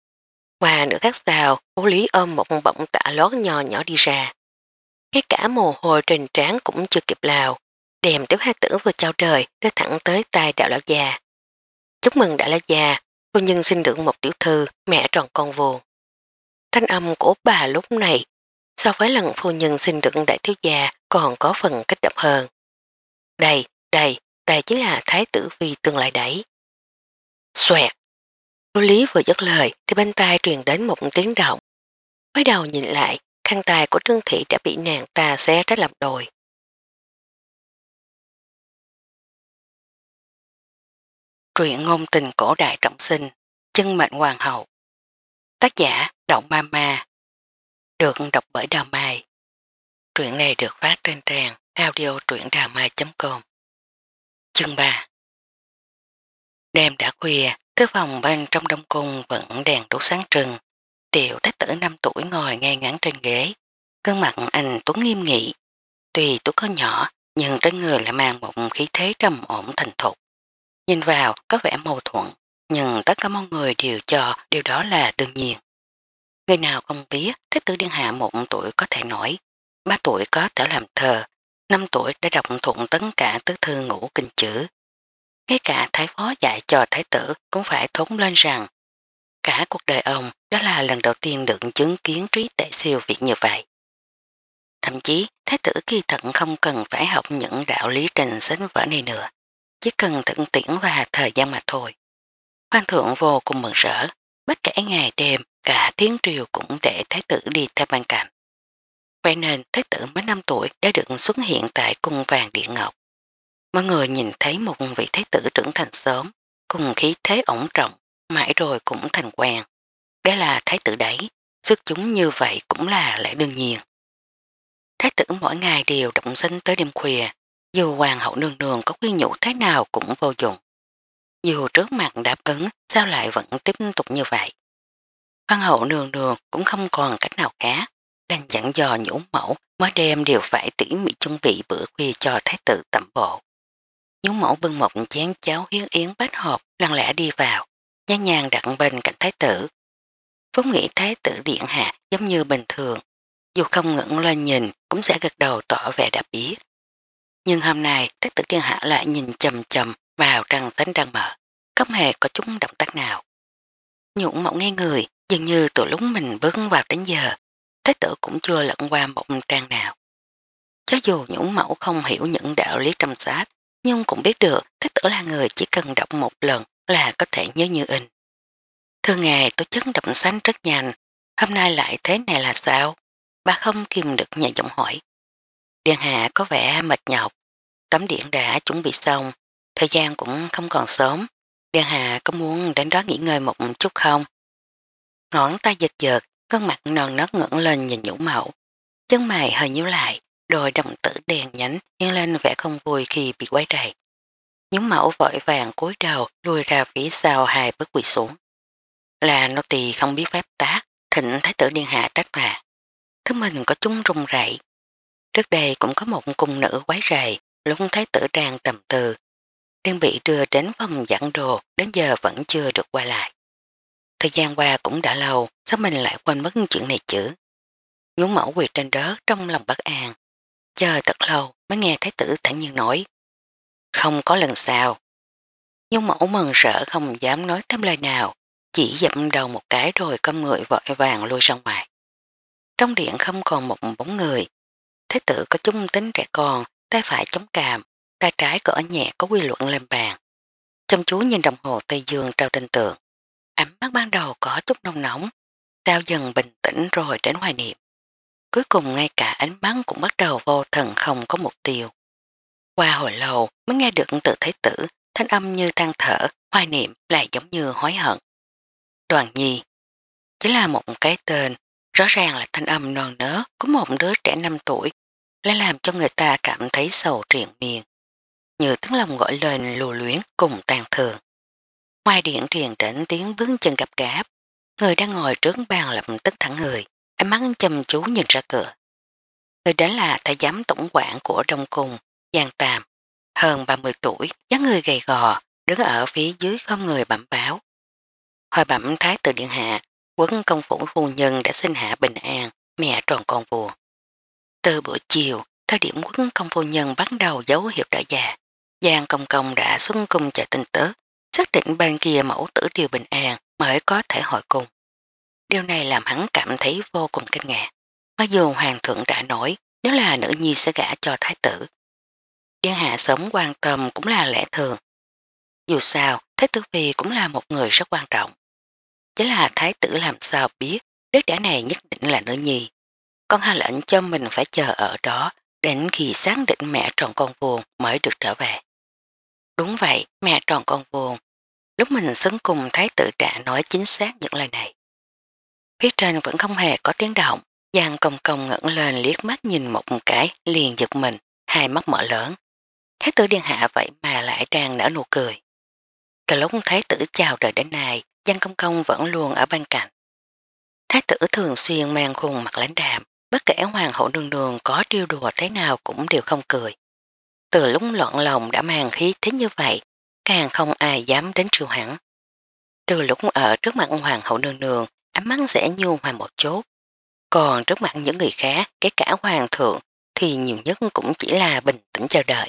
Qua nửa khắc sau, Ú Lý ôm một bọng tạ lót nhỏ nhỏ đi ra. Ngay cả mồ hôi trên trán cũng chưa kịp lào, đem tiểu hai tử vừa chào đời đưa thẳng tới tay đạo lão già. Chúc mừng đạo lão già, cô nhân sinh được một tiểu thư, mẹ tròn con vuông. Thanh âm của bà lúc này so với lần phu nhân sinh được đại thiếu gia còn có phần kích động hơn. Đây, đây, đây chính là thái tử phi tương lai đấy. Xoẹt. Cô Lý vừa dứt lời thì bên tai truyền đến một tiếng động. Mới đầu nhìn lại, khăn tài của Trương Thị đã bị nàng ta xé ra làm đồi. Truyện ngôn tình cổ đại trọng sinh, chân mệnh hoàng hậu. Tác giả Đậu Mama. Được đọc bởi Đào Mai. Truyện này được phát trên trang audio truyệnđàmai chấm com. Chương ba. Đêm đã khuya, thư phòng bên trong đông cung vẫn đèn đốt sáng trưng. Tiểu thái tử năm tuổi ngồi ngay ngắn trên ghế. Cơn mặt anh Tuấn nghiêm nghị. Tuy tuổi con nhỏ, nhưng trên người lại mang một khí thế trầm ổn thành thục. Nhìn vào có vẻ mâu thuẫn, nhưng tất cả mọi người đều cho điều đó là đương nhiên. Người nào không biết Thái tử Điện Hạ một tuổi có thể nổi, ba tuổi có thể làm thơ, năm tuổi đã đọc thuận tất cả tứ thư ngũ kinh chữ. Ngay cả thái phó dạy cho thái tử cũng phải thốn lên rằng cả cuộc đời ông đó là lần đầu tiên được chứng kiến trí tuệ siêu việt như vậy. Thậm chí thái tử kỳ thận không cần phải học những đạo lý trình sách vở này nữa, chỉ cần thực tiễn và thời gian mà thôi. Hoàng thượng vô cùng mừng rỡ, bất kể ngày đêm cả tiếng triều cũng để thái tử đi theo bên cạnh. Vậy nên thái tử mới năm tuổi đã được xuất hiện tại cung vàng điện ngọc. Mọi người nhìn thấy một vị thái tử trưởng thành sớm, cùng khí thế ổn trọng, mãi rồi cũng thành quen. Đây là thái tử đấy, sức chúng như vậy cũng là lẽ đương nhiên. Thái tử mỗi ngày đều động sinh tới đêm khuya, dù hoàng hậu nương nương có khuyên nhủ thế nào cũng vô dụng. Dù trước mặt đáp ứng, sao lại vẫn tiếp tục như vậy? Hoàng hậu nương nương cũng không còn cách nào khác, đành dặn dò nhũ mẫu mỗi đêm đều phải tỉ mỉ chuẩn bị bữa khuya cho thái tử tẩm bộ. Nhũ mẫu bưng một chén cháo huyết yến bát hộp lặng lẽ đi vào, nhẹ nhàng đặt bên cạnh thái tử. Vốn nghĩ thái tử điện hạ giống như bình thường, dù không ngẩng lên nhìn cũng sẽ gật đầu tỏ vẻ đã biết. Nhưng hôm nay thái tử điện hạ lại nhìn chầm chầm vào răng sánh đang mở, không hề có chút động tác nào. Nhũ mẫu nghe người, dường như từ lúc mình bước vào đến giờ, thái tử cũng chưa lẫn qua một trang nào. Cho dù nhũ mẫu không hiểu những đạo lý trong sách, nhưng cũng biết được thái tử là người chỉ cần đọc một lần là có thể nhớ như in. Thường ngày tôi chất đọc sách rất nhanh, hôm nay lại thế này là sao? Bà không kìm được nhẹ giọng hỏi. Điện hạ có vẻ mệt nhọc, tấm điện đã chuẩn bị xong, thời gian cũng không còn sớm. Điện hạ có muốn đến đó nghỉ ngơi một chút không? Ngón tay giật giật, gương mặt non nớt ngẩng lên nhìn nhũ mẫu. Chân mày hơi nhíu lại, đôi đồng tử đèn nhánh hiện lên vẻ không vui khi bị quấy rầy. Nhũ mẫu vội vàng cúi đầu lùi ra phía sau hai bước quỳ xuống. Là nô tỳ không biết phép tác, thịnh thái tử điện hạ trách phạt. Thứ mình có chúng rung rẩy. Trước đây cũng có một cung nữ quấy rầy, lúc thái tử đang trầm tư. Đang bị đưa đến phòng giảng đồ, đến giờ vẫn chưa được quay lại. Thời gian qua cũng đã lâu, sao mình lại quên mất chuyện này chứ? Nhũ mẫu quỳ trên đất trong lòng bất an. Chờ thật lâu mới nghe thái tử thản nhiên nói. Không có lần sau. Nhũ mẫu mừng sợ không dám nói thêm lời nào, chỉ dậm đầu một cái rồi con người vội vàng lui ra ngoài. Trong điện không còn một bóng người. Thái tử có chung tính trẻ con, tay phải chống càm, tay trái gõ nhẹ có quy luận lên bàn. Chăm chú nhìn đồng hồ Tây Dương treo trên tường. Ánh mắt ban đầu có chút nóng nóng, sau dần bình tĩnh rồi đến hoài niệm. Cuối cùng ngay cả ánh mắt cũng bắt đầu vô thần không có mục tiêu. Qua hồi lâu mới nghe được từ thái tử, thanh âm như than thở, hoài niệm lại giống như hối hận. Đoàn Nhi chỉ là một cái tên, rõ ràng là thanh âm non nớt của một đứa trẻ năm tuổi, lại làm cho người ta cảm thấy sầu triền miên. Như tiếng lòng gọi lên lưu luyến cùng tàn thường. Ngoài điện truyền đến tiếng bước chân gập gáp, người đang ngồi trước bàn lập tức thẳng người, ánh mắt chăm chú nhìn ra cửa. Người đến là thái giám tổng quản của Đông Cung, Giang Tam, hơn ba mươi tuổi, dáng người gầy gò, đứng ở phía dưới không người bẩm báo. Hồi bẩm thái tử điện hạ, Quốc công phủ phu nhân đã sinh hạ bình an, mẹ tròn con vua. Từ buổi chiều, thời điểm Quốc công phu nhân bắt đầu dấu hiệu trở già, Giang công công đã xuân cung chờ tin tức, xác định bên kia mẫu tử điều bình an mới có thể hội cùng. Điều này làm hắn cảm thấy vô cùng kinh ngạc. Mặc dù hoàng thượng đã nói nếu là nữ nhi sẽ gả cho thái tử. Điện hạ sớm quan tâm cũng là lẽ thường. Dù sao, thái tử phi cũng là một người rất quan trọng. Chỉ là thái tử làm sao biết đứa trẻ này nhất định là nữ nhi. Con hạ lệnh cho mình phải chờ ở đó đến khi xác định mẹ tròn con vuông mới được trở về. Đúng vậy, mẹ tròn con vuông. Lúc mình xứng cùng thái tử trả nói chính xác những lời này. Phía trên vẫn không hề có tiếng động. Giang công công ngẩng lên liếc mắt nhìn một cái liền giật mình, hai mắt mở lớn. Thái tử điện hạ vậy mà lại đang nở nụ cười. Từ lúc thái tử chào đời đến nay, Giang công công vẫn luôn ở bên cạnh. Thái tử thường xuyên mang khuôn mặt lãnh đạm, bất kể hoàng hậu đường đường có trêu đùa thế nào cũng đều không cười. từ lúc loạn lòng đã mang khí thế như vậy, càng không ai dám đến triều hắn. Trừ lúc ở trước mặt hoàng hậu nương nương, ánh mắt sẽ nhu hòa một chút. Còn trước mặt những người khác, kể cả hoàng thượng, thì nhiều nhất cũng chỉ là bình tĩnh chờ đợi.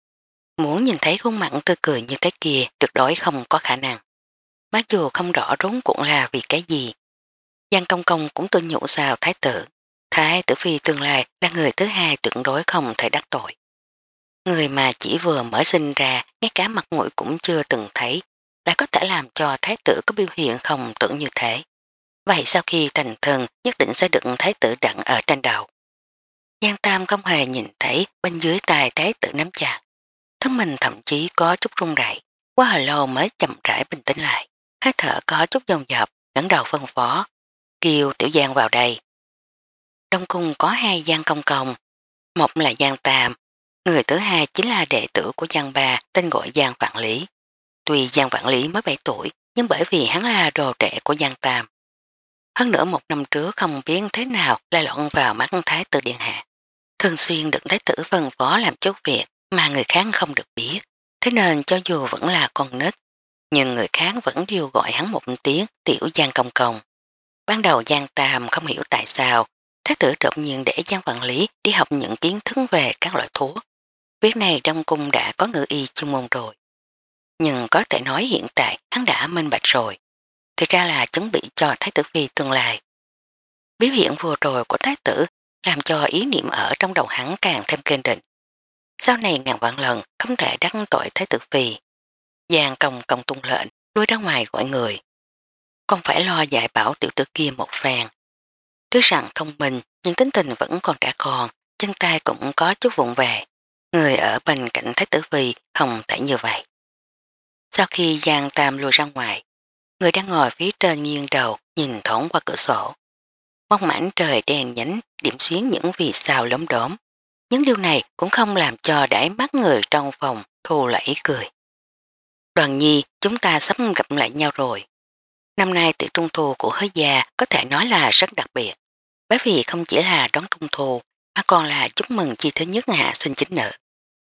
Muốn nhìn thấy khuôn mặt tươi cười như thế kia tuyệt đối không có khả năng. Mặc dù không rõ rốn cuộn là vì cái gì. Giang Công Công cũng tự nhủ sao thái tử. Thái tử phi tương lai là người thứ hai tuyệt đối không thể đắc tội. Người mà chỉ vừa mới sinh ra, ngay cả mặt mũi cũng chưa từng thấy, đã có thể làm cho thái tử có biểu hiện không tưởng như thế. Vậy sau khi thành thân nhất định sẽ được thái tử đặng ở trên đầu. Giang Tam không hề nhìn thấy bên dưới tay thái tử nắm chặt. Thân mình thậm chí có chút run rẩy, quá hồi lâu mới chậm rãi bình tĩnh lại. Hơi thở có chút dồn dập, ngẩng đầu phân phó. Kêu Tiểu Giang vào đây. Đông cung có hai Giang Công Công. Một là Giang Tam, người thứ hai chính là đệ tử của Giang Ba tên gọi Giang Vạn Lý. Tuy Giang Vạn Lý mới bảy tuổi, nhưng bởi vì hắn là đồ đệ của Giang Tam. Hơn nữa một năm trước không biết thế nào lại lộn vào mắt thái tử điện hạ. Thường xuyên được thái tử phân phó làm chút việc mà người khác không được biết. Thế nên cho dù vẫn là con nít, nhưng người khác vẫn đều gọi hắn một tiếng Tiểu Giang Công Công. Ban đầu Giang Tam không hiểu tại sao thái tử đột nhiên để Giang Vạn Lý đi học những kiến thức về các loại thuốc. Việc này trong cung đã có ngữ y chuyên môn rồi. Nhưng có thể nói hiện tại hắn đã minh bạch rồi. Thì ra là chuẩn bị cho thái tử phi tương lai. Biểu hiện vừa rồi của thái tử làm cho ý niệm ở trong đầu hắn càng thêm kiên định. Sau này ngàn vạn lần không thể đắc tội thái tử phi. Giang Công Công tung lệnh đuôi ra ngoài gọi người. Không phải lo dạy bảo tiểu tử kia một phen. Tuy rằng thông minh nhưng tính tình vẫn còn trẻ con, chân tay cũng có chút vụn về. Người ở bên cạnh thái tử phi không thể như vậy. Sau khi Giang Tam lùi ra ngoài, người đang ngồi phía trên nghiêng đầu nhìn thoáng qua cửa sổ. Một mảnh trời đen nhánh điểm xuyến những vì sao lốm đốm. Những điều này cũng không làm cho đáy mắt người trong phòng thu lại ý cười. Đoàn Nhi, chúng ta sắp gặp lại nhau rồi. Năm nay tiệc trung thu của Hứa Gia có thể nói là rất đặc biệt. Bởi vì không chỉ là đón trung thu mà còn là chúc mừng chi thứ nhất hạ sinh chính nữ.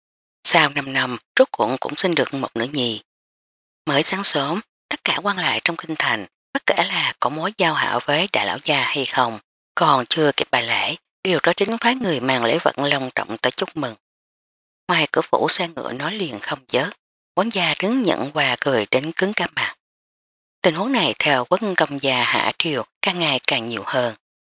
Sau năm năm rốt cuộc cũng sinh được một nữ nhi. Mới sáng sớm, tất cả quan lại trong kinh thành, bất kể là có mối giao hảo với đại lão gia hay không, còn chưa kịp bài lễ, đều có đến phái người mang lễ vật long trọng tới chúc mừng. Ngoài cửa phủ xe ngựa nói liền không dớt, quán gia đứng nhận quà cười đến cứng cả mặt. Tình huống này theo quốc công gia Hạ Triều càng ngày càng nhiều hơn.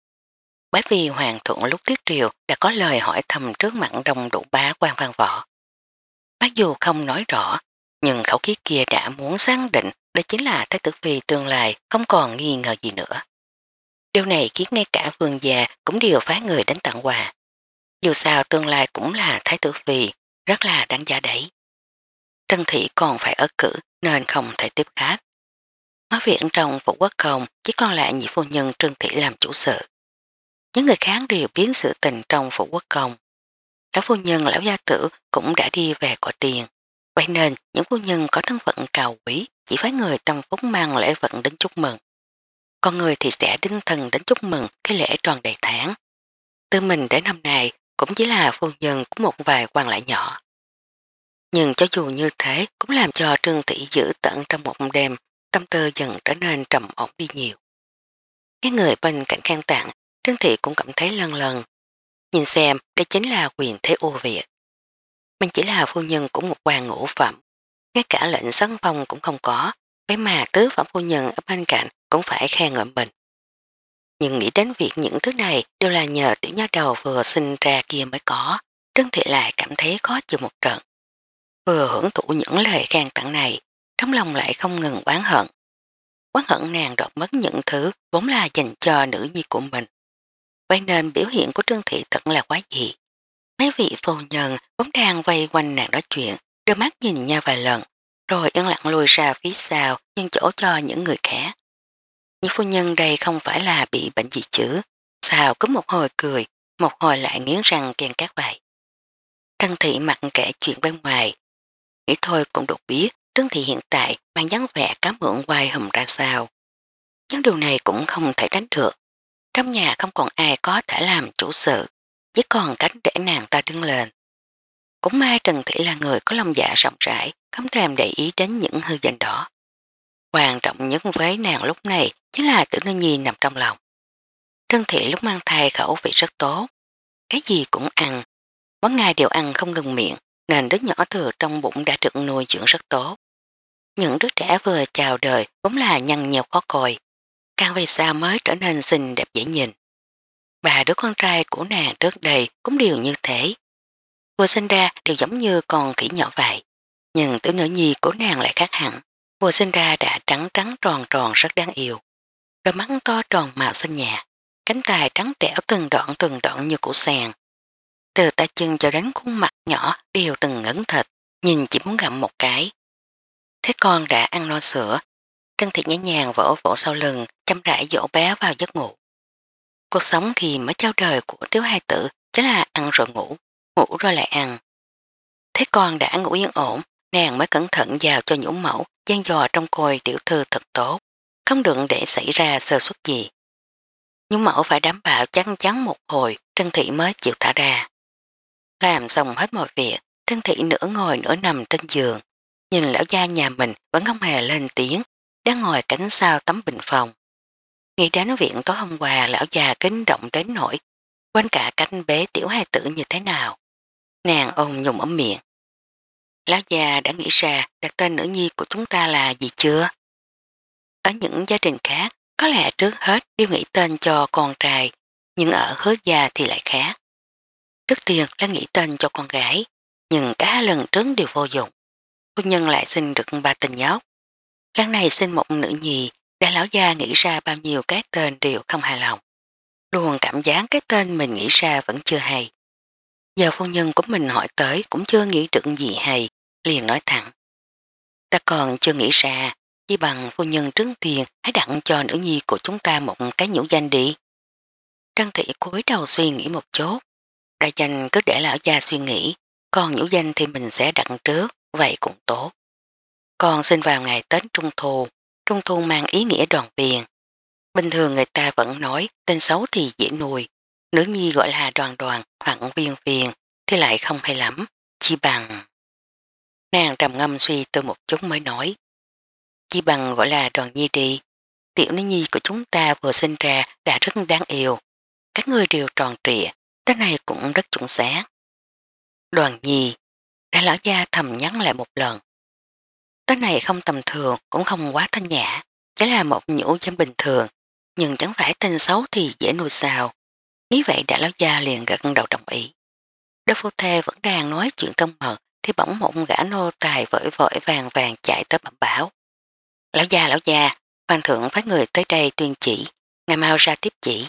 Bởi vì hoàng thượng lúc tiết triều đã có lời hỏi thầm trước mặt đông đủ bá quan văn võ. Mặc dù không nói rõ, nhưng khẩu khí kia đã muốn xác định đây chính là thái tử phi tương lai, không còn nghi ngờ gì nữa. Điều này khiến ngay cả vương gia cũng đều phái người đến tặng quà. Dù sao tương lai cũng là thái tử phi, rất là đáng giá đấy. Trân Thị còn phải ở cử nên không thể tiếp khách. Nói viện trong phủ quốc công chỉ còn lại nhị phu nhân Trân Thị làm chủ sự. Những người khác đều biến sự tình trong phủ quốc công. Lão phu nhân lão gia tử cũng đã đi về cõi tiền. Vậy nên những phu nhân có thân phận cao quý chỉ phái người tâm phúc mang lễ vật đến chúc mừng. Còn người thì sẽ đinh thần đến chúc mừng cái lễ tròn đầy tháng. Từ mình đến hôm nay cũng chỉ là phu nhân của một vài quan lại nhỏ. Nhưng cho dù như thế cũng làm cho Trương Thị giữ tận trong một đêm, tâm tư dần trở nên trầm ổn đi nhiều. Cái người bên cạnh khang tặng, Trương Thị cũng cảm thấy lần lần. Nhìn xem đây chính là quyền thế ưu việt. Mình chỉ là phu nhân của một hoàng ngũ phẩm, ngay cả lệnh sân phong cũng không có, vậy mà tứ phẩm phu nhân ở bên cạnh cũng phải khen ngợi mình. Nhưng nghĩ đến việc những thứ này đều là nhờ tiểu nha đầu vừa sinh ra kia mới có, Trương Thị lại cảm thấy khó chịu một trận. Vừa hưởng thụ những lời khen tặng này, trong lòng lại không ngừng oán hận. Oán hận nàng đột mất những thứ vốn là dành cho nữ nhi của mình. Vậy nên biểu hiện của Trương Thị thật là quá dị. Mấy vị phu nhân vốn đang vây quanh nàng nói chuyện, đưa mắt nhìn nhau vài lần, rồi yên lặng lùi ra phía sau nhân chỗ cho những người khác. Những phu nhân đây không phải là bị bệnh gì chứ, sao cứ một hồi cười, một hồi lại nghiến răng kèn các vậy. Trân Thị mặc kệ chuyện bên ngoài, nghĩ thôi cũng được biết Trân Thị hiện tại mang dáng vẻ cám ượng quay hùm ra sao. Nhưng điều này cũng không thể tránh được. Trong nhà không còn ai có thể làm chủ sự, chỉ còn cánh để nàng ta đứng lên. Cũng may Trần Thị là người có lòng dạ rộng rãi, không thèm để ý đến những hư danh đó. Quan trọng nhất với nàng lúc này chính là Tử Nữ Nhi nằm trong lòng. Trân Thị lúc mang thai khẩu vị rất tốt, cái gì cũng ăn, mỗi ngày đều ăn không ngừng miệng, nên đứa nhỏ thừa trong bụng đã được nuôi dưỡng rất tốt. Những đứa trẻ vừa chào đời vốn là nhăn nheo khó coi, càng về sau mới trở nên xinh đẹp dễ nhìn. Bà đứa con trai của nàng trước đây cũng đều như thế. Vừa sinh ra đều giống như con khỉ nhỏ vậy. Nhưng Tử Nữ Nhi của nàng lại khác hẳn. Vừa sinh ra đã trắng trắng tròn tròn rất đáng yêu. Đôi mắt to tròn màu xanh nhạt, cánh tay trắng trẻo từng đoạn từng đoạn như củ sàn. Từ tay chân cho đến khuôn mặt nhỏ đều từng ngấn thịt, nhìn chỉ muốn gặm một cái. Thế con đã ăn no sữa, Trân Thị nhẹ nhàng vỗ vỗ sau lưng, chăm rãi dỗ bé vào giấc ngủ. Cuộc sống khi mới chào đời của Tiếu Hai Tử chính là ăn rồi ngủ, ngủ rồi lại ăn. Thế con đã ngủ yên ổn, nàng mới cẩn thận vào cho nhũ mẫu, gian dò trong côi tiểu thư thật tốt, không được để xảy ra sơ suất gì. Nhũ mẫu phải đảm bảo chắc chắn một hồi, Trân Thị mới chịu thả ra. Làm xong hết mọi việc, Trân Thị nửa ngồi nửa nằm trên giường, nhìn lão gia nhà mình vẫn không hề lên tiếng, đang ngồi cánh sau tấm bình phòng. Nghĩ đến viện tối hôm qua lão già kinh động đến nỗi, quên cả cánh bế tiểu hai tử như thế nào. Nàng ôm nhung ấm miệng. Lão già đã nghĩ ra đặt tên nữ nhi của chúng ta là gì chưa? Ở những gia đình khác, có lẽ trước hết đều nghĩ tên cho con trai, nhưng ở hứa gia thì lại khác. Trước tiên là nghĩ tên cho con gái, nhưng cả lần trước đều vô dụng. Phu nhân lại sinh được ba tình nhóc. Lần này sinh một nữ nhi, đã lão gia nghĩ ra bao nhiêu cái tên đều không hài lòng. Luôn cảm giác cái tên mình nghĩ ra vẫn chưa hay. Giờ phu nhân của mình hỏi tới cũng chưa nghĩ được gì hay, liền nói thẳng. Ta còn chưa nghĩ ra, chỉ bằng phu nhân trước tiền hãy đặng cho nữ nhi của chúng ta một cái nhũ danh đi. Trân Thị cúi đầu suy nghĩ một chút, đại danh cứ để lão gia suy nghĩ, còn nhũ danh thì mình sẽ đặt trước, vậy cũng tốt. Con sinh vào ngày Tết Trung Thu, Trung Thu mang ý nghĩa đoàn viên. Bình thường người ta vẫn nói tên xấu thì dễ nuôi, nữ nhi gọi là đoàn đoàn hoặc viên viên thì lại không hay lắm, chỉ bằng. Nàng trầm ngâm suy tư một chút mới nói, chỉ bằng gọi là đoàn nhi đi, tiểu nữ nhi của chúng ta vừa sinh ra đã rất đáng yêu, các người đều tròn trịa, tên này cũng rất chuẩn xác. Đoàn nhi, đã lão gia thầm nhắn lại một lần. Tên này không tầm thường cũng không quá thanh nhã, chỉ là một nhũ danh bình thường, nhưng chẳng phải tên xấu thì dễ nuôi sao. Nghĩ vậy đã lão gia liền gật đầu đồng ý. Đôi phu thê vẫn đang nói chuyện thân mật thì bỗng một gã nô tài vội vội vàng vàng chạy tới bẩm báo. Lão gia lão gia, hoàng thượng phái người tới đây tuyên chỉ, ngày mau ra tiếp chỉ.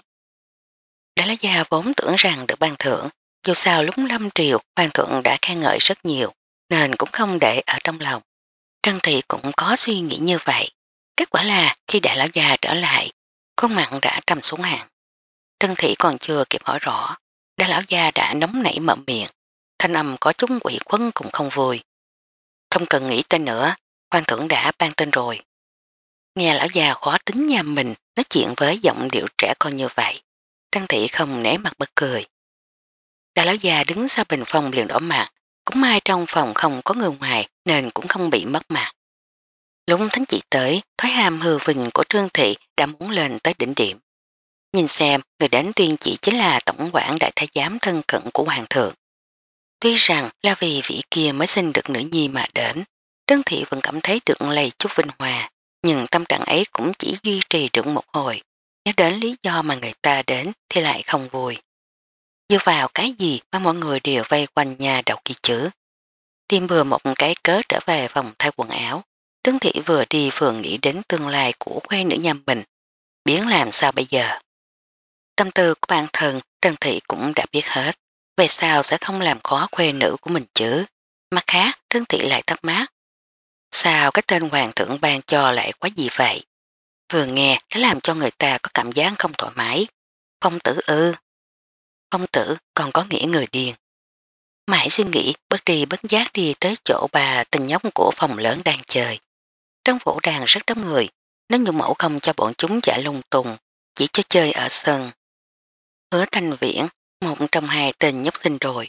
Đã lão gia vốn tưởng rằng được ban thưởng, dù sao lúc lâm triều hoàng thượng đã khen ngợi rất nhiều, nên cũng không để ở trong lòng. Trân Thị cũng có suy nghĩ như vậy. Kết quả là khi đại lão già trở lại, khuôn mặt đã trầm xuống hẳn. Trân Thị còn chưa kịp hỏi rõ, đại lão già đã nóng nảy mở miệng, thanh âm có chút quỷ quấn cũng không vui. Không cần nghĩ tên nữa, hoàng thượng đã ban tên rồi. Nghe lão già khó tính nhà mình nói chuyện với giọng điệu trẻ con như vậy, Trân Thị không nể mặt bật cười. Đại lão già đứng sau bình phòng liền đỏ mặt, cũng may trong phòng không có người ngoài nên cũng không bị mất mặt. Lúc thánh chỉ tới, thói hàm hư vinh của Trương Thị đã muốn lên tới đỉnh điểm. Nhìn xem, người đến tuyên chỉ chính là tổng quản đại thái giám thân cận của hoàng thượng. Tuy rằng là vì vị kia mới sinh được nữ nhi mà đến, Trương Thị vẫn cảm thấy được lây chút vinh hòa, nhưng tâm trạng ấy cũng chỉ duy trì được một hồi. Nhớ đến lý do mà người ta đến thì lại không vui. Dựa vào cái gì mà mọi người đều vây quanh nhà đầu kỳ chữ. Tìm vừa một cái cớ trở về phòng thay quần áo. Trương Thị vừa đi vừa nghĩ đến tương lai của khuê nữ nhà mình, biến làm sao bây giờ. Tâm tư của bản thân Trân Thị cũng đã biết hết, về sao sẽ không làm khó khuê nữ của mình chứ. Mặt khác Trân Thị lại thắc mắc, sao cái tên hoàng thượng ban cho lại quá gì vậy? Vừa nghe đã làm cho người ta có cảm giác không thoải mái. Phong tử ư? Phong tử còn có nghĩa người điên. Mãi suy nghĩ bất đi bất giác đi tới chỗ bà tình nhóc của phòng lớn đang chơi. Trong phủ đàn rất đông người, nên nhung mẫu không cho bọn chúng chạy lung tung, chỉ cho chơi ở sân. Hứa Thanh Viễn, một trong hai tên nhóc sinh rồi,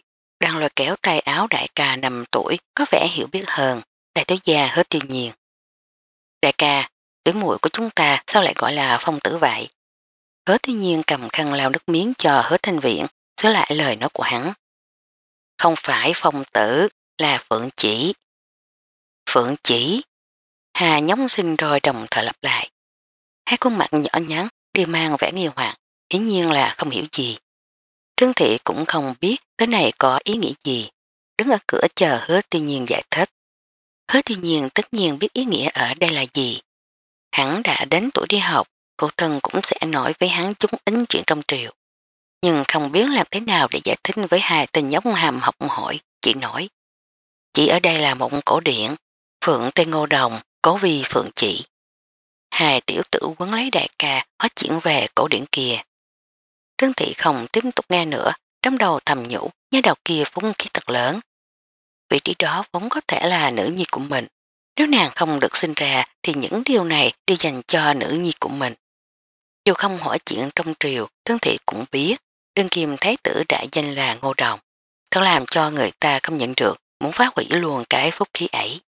đang lôi kéo tay áo đại ca năm tuổi có vẻ hiểu biết hơn, đại tứ gia Hứa Tiêu Nhiên. Đại ca, tiểu muội của chúng ta sao lại gọi là Phong tử vậy? Hứa Tiêu Nhiên cầm khăn lau nước miếng cho Hứa Thanh Viện, sửa lại lời nói của hắn. Không phải Phong tử, là Phượng Chỉ. Phượng Chỉ? Hà nhóng sinh rồi đồng thời lặp lại. Hai khuôn mặt nhỏ nhắn đều mang vẻ nghi hoặc, hiển nhiên là không hiểu gì. Trương Thị cũng không biết cái này có ý nghĩa gì, đứng ở cửa chờ Hứa Tiêu Nhiên giải thích. Hứa Tiêu Nhiên tất nhiên biết ý nghĩa ở đây là gì. Hắn đã đến tuổi đi học, phụ thân cũng sẽ nói với hắn chúng ính chuyện trong triều. Nhưng không biết làm thế nào để giải thích với hai tên nhóc hàm học hỏi, chỉ nói. Chỉ ở đây là một cổ điển, Phượng Tây Ngô Đồng, Cố Vi Phượng Chỉ. Hai tiểu tử quấn lấy đại ca hóa chuyển về cổ điển kia. Trương Thị không tiếp tục nghe nữa, trong đầu thầm nhủ, nhớ đầu kia phúng khí thật lớn. Vị trí đó vốn có thể là nữ nhi của mình. Nếu nàng không được sinh ra thì những điều này đều dành cho nữ nhi của mình. Dù không hỏi chuyện trong triều, Trương Thị cũng biết, đương kim thái tử đại danh là Ngô Đồng. Thật làm cho người ta không nhận được, muốn phá hủy luôn cái phúc khí ấy.